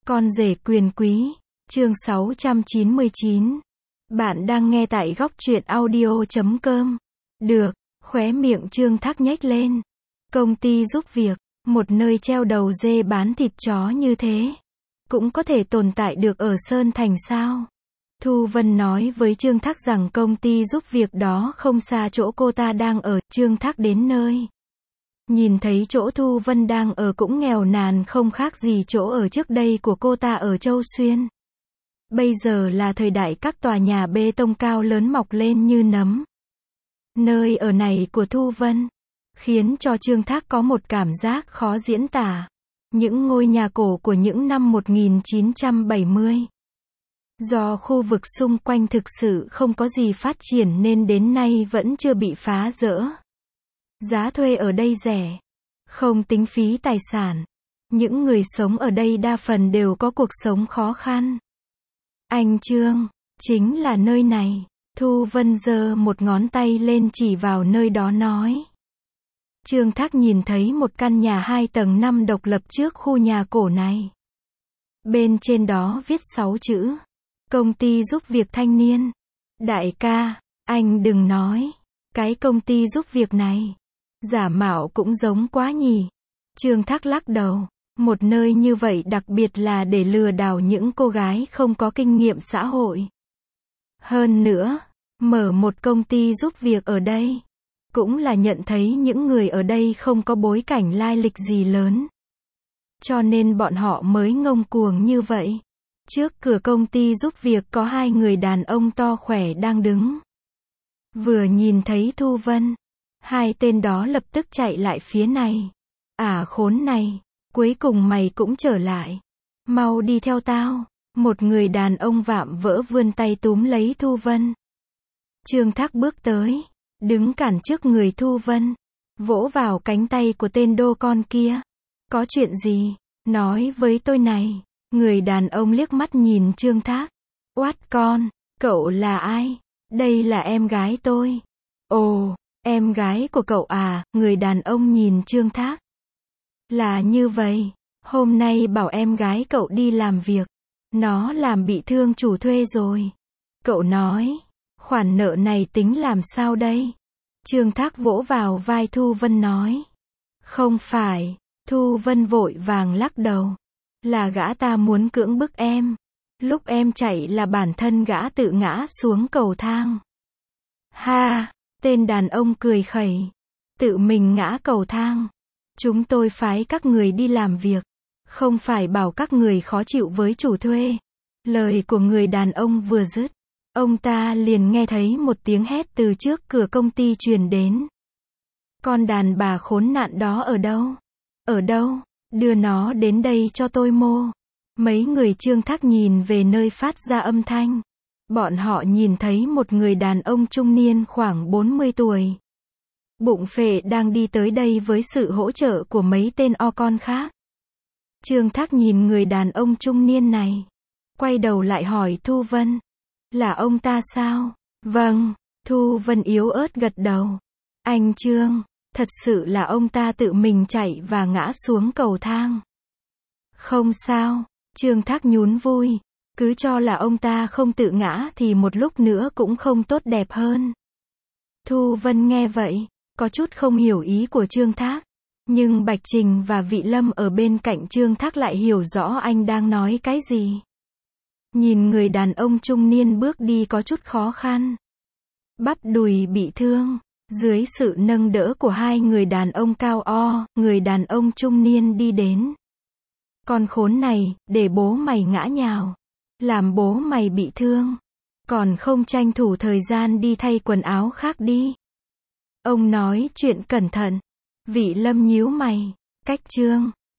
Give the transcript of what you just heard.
Con rể quyền quý, chương 699. Bạn đang nghe tại góc truyện audio.com. Được, khóe miệng Trương Thác nhếch lên. Công ty giúp việc, một nơi treo đầu dê bán thịt chó như thế, cũng có thể tồn tại được ở Sơn Thành sao? Thu Vân nói với Trương Thác rằng công ty giúp việc đó không xa chỗ cô ta đang ở. Trương Thác đến nơi, nhìn thấy chỗ Thu Vân đang ở cũng nghèo nàn không khác gì chỗ ở trước đây của cô ta ở Châu Xuyên. Bây giờ là thời đại các tòa nhà bê tông cao lớn mọc lên như nấm. Nơi ở này của Thu Vân khiến cho Trương Thác có một cảm giác khó diễn tả. Những ngôi nhà cổ của những năm 1970. Do khu vực xung quanh thực sự không có gì phát triển nên đến nay vẫn chưa bị phá dỡ. Giá thuê ở đây rẻ, không tính phí tài sản. Những người sống ở đây đa phần đều có cuộc sống khó khăn. Anh Trương, chính là nơi này. Thu Vân giơ một ngón tay lên chỉ vào nơi đó nói. Trương Thác nhìn thấy một căn nhà 2 tầng 5 độc lập trước khu nhà cổ này. Bên trên đó viết 6 chữ. Công ty giúp việc thanh niên. Đại ca, anh đừng nói. Cái công ty giúp việc này giả mạo cũng giống quá nhỉ. Trương Thác lắc đầu. Một nơi như vậy đặc biệt là để lừa đảo những cô gái không có kinh nghiệm xã hội. Hơn nữa, mở một công ty giúp việc ở đây, cũng là nhận thấy những người ở đây không có bối cảnh lai lịch gì lớn. Cho nên bọn họ mới ngông cuồng như vậy. Trước cửa công ty giúp việc có 2 người đàn ông to khỏe đang đứng. Vừa nhìn thấy Thu Vân, 2 tên đó lập tức chạy lại phía này. Khốn này, cuối cùng mày cũng trở lại. Mau đi theo tao. Một người đàn ông vạm vỡ vươn tay túm lấy Thu Vân. Trương Thác bước tới, đứng cản trước người Thu Vân, vỗ vào cánh tay của tên đô con kia. Có chuyện gì? Nói với tôi này. Người đàn ông liếc mắt nhìn Trương Thác. Oát con, cậu là ai? Đây là em gái tôi. Ồ, em gái của cậu à? Người đàn ông nhìn Trương Thác. Là như vậy, hôm nay bảo em gái cậu đi làm việc, nó làm bị thương chủ thuê rồi. Cậu nói, khoản nợ này tính làm sao đây? Trương Thác vỗ vào vai Thu Vân nói. Không phải. Thu Vân vội vàng lắc đầu. Là gã ta muốn cưỡng bức em. Lúc em chạy là bản thân gã tự ngã xuống cầu thang. Ha, tên đàn ông cười khẩy. Tự mình ngã cầu thang. Chúng tôi phái các người đi làm việc, không phải bảo các người khó chịu với chủ thuê. Lời của người đàn ông vừa dứt, ông ta liền nghe thấy một tiếng hét từ trước cửa công ty truyền đến. Con đàn bà khốn nạn đó ở đâu? Ở đâu? Đưa nó đến đây cho tôi mô. Mấy người Trương Thác nhìn về nơi phát ra âm thanh. Bọn họ nhìn thấy một người đàn ông trung niên khoảng 40 tuổi. Bụng phệ đang đi tới đây với sự hỗ trợ của mấy tên con khác. Trương Thác nhìn người đàn ông trung niên này, quay đầu lại hỏi Thu Vân. Là ông ta sao? Vâng, Thu Vân yếu ớt gật đầu. Anh Trương, thật sự là ông ta tự mình chạy và ngã xuống cầu thang. Không sao, Trương Thác nhún vui. Cứ cho là ông ta không tự ngã thì một lúc nữa cũng không tốt đẹp hơn. Thu Vân nghe vậy, có chút không hiểu ý của Trương Thác. Nhưng Bạch Trình và Vị Lâm ở bên cạnh Trương Thác lại hiểu rõ anh đang nói cái gì. Nhìn người đàn ông trung niên bước đi có chút khó khăn. Bắp đùi bị thương. Dưới sự nâng đỡ của 2 người đàn ông cao người đàn ông trung niên đi đến. Con khốn này, để bố mày ngã nhào. Làm bố mày bị thương. Còn không tranh thủ thời gian đi thay quần áo khác đi. Ông nói chuyện cẩn thận. Vị Lâm nhíu mày. Cách Trương